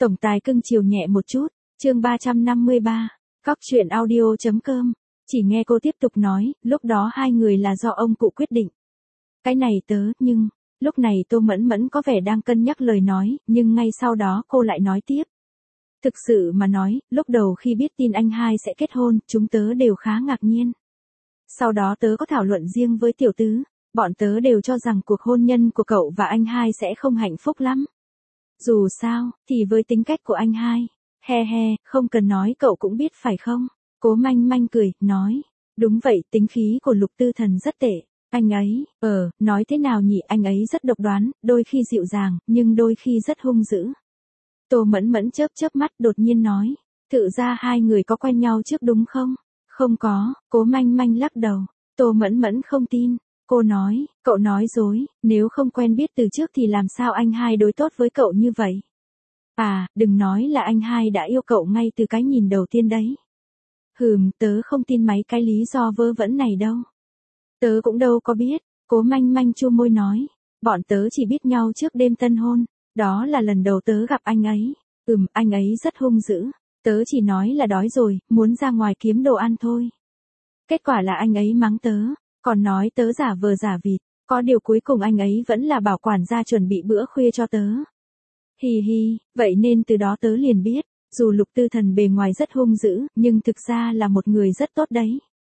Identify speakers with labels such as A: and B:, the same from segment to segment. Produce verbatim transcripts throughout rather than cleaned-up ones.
A: Tổng tài cưng chiều nhẹ một chút, chương ba trăm năm mươi ba, cóc truyện audio chấm com. Chỉ nghe cô tiếp tục nói, lúc đó hai người là do ông cụ quyết định. Cái này tớ, nhưng, lúc này Tô Mẫn Mẫn có vẻ đang cân nhắc lời nói, nhưng ngay sau đó cô lại nói tiếp. Thực sự mà nói, lúc đầu khi biết tin anh hai sẽ kết hôn, chúng tớ đều khá ngạc nhiên. Sau đó tớ có thảo luận riêng với tiểu tứ, bọn tớ đều cho rằng cuộc hôn nhân của cậu và anh hai sẽ không hạnh phúc lắm. Dù sao, thì với tính cách của anh hai, he he, không cần nói cậu cũng biết phải không? Cố Manh Manh cười, nói, đúng vậy, tính khí của Lục Tư Thần rất tệ. Anh ấy, ờ, nói thế nào nhỉ, anh ấy rất độc đoán, đôi khi dịu dàng, nhưng đôi khi rất hung dữ. Tô Mẫn Mẫn chớp chớp mắt đột nhiên nói, thực ra hai người có quen nhau trước đúng không? Không có, Cố Manh Manh lắc đầu. Tô Mẫn Mẫn không tin. Cô nói, cậu nói dối, nếu không quen biết từ trước thì làm sao anh hai đối tốt với cậu như vậy? À, đừng nói là anh hai đã yêu cậu ngay từ cái nhìn đầu tiên đấy. Hừm, tớ không tin mấy cái lý do vớ vẩn này đâu. Tớ cũng đâu có biết, Cố Manh Manh chu môi nói, bọn tớ chỉ biết nhau trước đêm tân hôn, đó là lần đầu tớ gặp anh ấy. Ừm, anh ấy rất hung dữ, tớ chỉ nói là đói rồi, muốn ra ngoài kiếm đồ ăn thôi. Kết quả là anh ấy mắng tớ. Còn nói tớ giả vờ giả vịt, có điều cuối cùng anh ấy vẫn là bảo quản gia chuẩn bị bữa khuya cho tớ. Hì hì, vậy nên từ đó tớ liền biết, dù Lục Tư Thần bề ngoài rất hung dữ, nhưng thực ra là một người rất tốt đấy.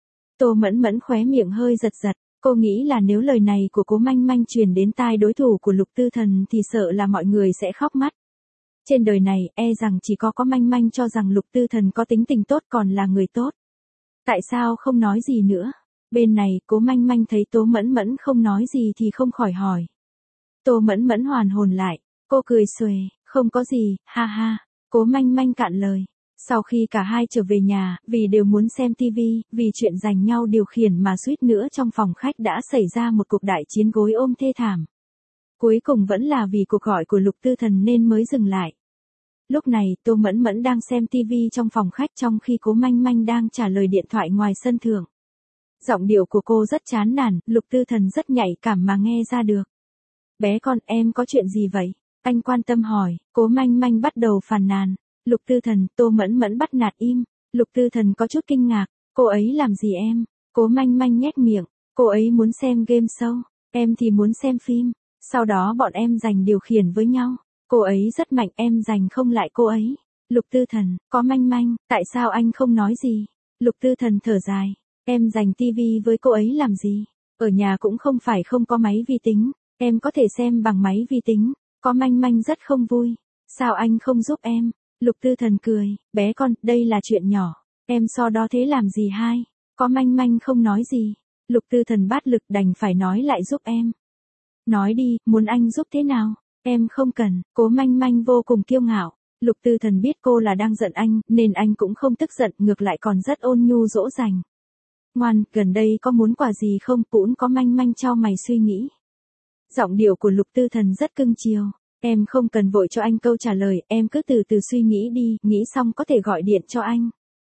A: Tô Mẫn Mẫn khóe miệng hơi giật giật, cô nghĩ là nếu lời này của Cố Manh Manh truyền đến tai đối thủ của Lục Tư Thần thì sợ là mọi người sẽ khóc mắt. Trên đời này, e rằng chỉ có có Manh Manh cho rằng Lục Tư Thần có tính tình tốt còn là người tốt. Tại sao không nói gì nữa? Bên này, Cố Manh Manh thấy Tô Mẫn Mẫn không nói gì thì không khỏi hỏi. Tô Mẫn Mẫn hoàn hồn lại, cô cười xuề, không có gì, ha ha. Cố Manh Manh cạn lời. Sau khi cả hai trở về nhà, vì đều muốn xem tivi, vì chuyện giành nhau điều khiển mà suýt nữa trong phòng khách đã xảy ra một cuộc đại chiến gối ôm thê thảm. Cuối cùng vẫn là vì cuộc gọi của Lục Tư Thần nên mới dừng lại. Lúc này, Tô Mẫn Mẫn đang xem tivi trong phòng khách trong khi Cố Manh Manh đang trả lời điện thoại ngoài sân thượng. Giọng điệu của cô rất chán nản, Lục Tư Thần rất nhạy cảm mà nghe ra được. Bé con, em có chuyện gì vậy? Anh quan tâm hỏi, Cố Manh Manh bắt đầu phàn nàn. Lục Tư Thần, Tô Mẫn Mẫn bắt nạt im. Lục Tư Thần có chút kinh ngạc, cô ấy làm gì em? Cố Manh Manh nhếch miệng, cô ấy muốn xem game show, em thì muốn xem phim. Sau đó bọn em giành điều khiển với nhau. Cô ấy rất mạnh, em giành không lại cô ấy. Lục Tư Thần, có Manh Manh, tại sao anh không nói gì? Lục Tư Thần thở dài. Em giành tivi với cô ấy làm gì? Ở nhà cũng không phải không có máy vi tính, em có thể xem bằng máy vi tính. Có Manh Manh rất không vui. Sao anh không giúp em? Lục Tư Thần cười, bé con, đây là chuyện nhỏ. Em so đo thế làm gì hai? Có Manh Manh không nói gì. Lục Tư Thần bát lực đành phải nói lại giúp em. Nói đi, muốn anh giúp thế nào? Em không cần. Cố Manh Manh vô cùng kiêu ngạo. Lục Tư Thần biết cô là đang giận anh, nên anh cũng không tức giận, ngược lại còn rất ôn nhu dỗ dành. Ngoan, gần đây có muốn quà gì không? Cũng có Manh Manh cho mày suy nghĩ. Giọng điệu của Lục Tư Thần rất cưng chiều. Em không cần vội cho anh câu trả lời, em cứ từ từ suy nghĩ đi, nghĩ xong có thể gọi điện cho anh.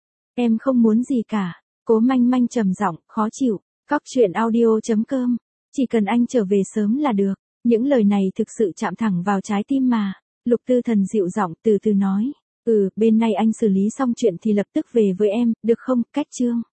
A: Em không muốn gì cả. Cố Manh Manh trầm giọng, khó chịu. Cóc truyện audio chấm com. Chỉ cần anh trở về sớm là được. Những lời này thực sự chạm thẳng vào trái tim mà. Lục Tư Thần dịu giọng từ từ nói. Ừ, bên này anh xử lý xong chuyện thì lập tức về với em, được không? Cách chương.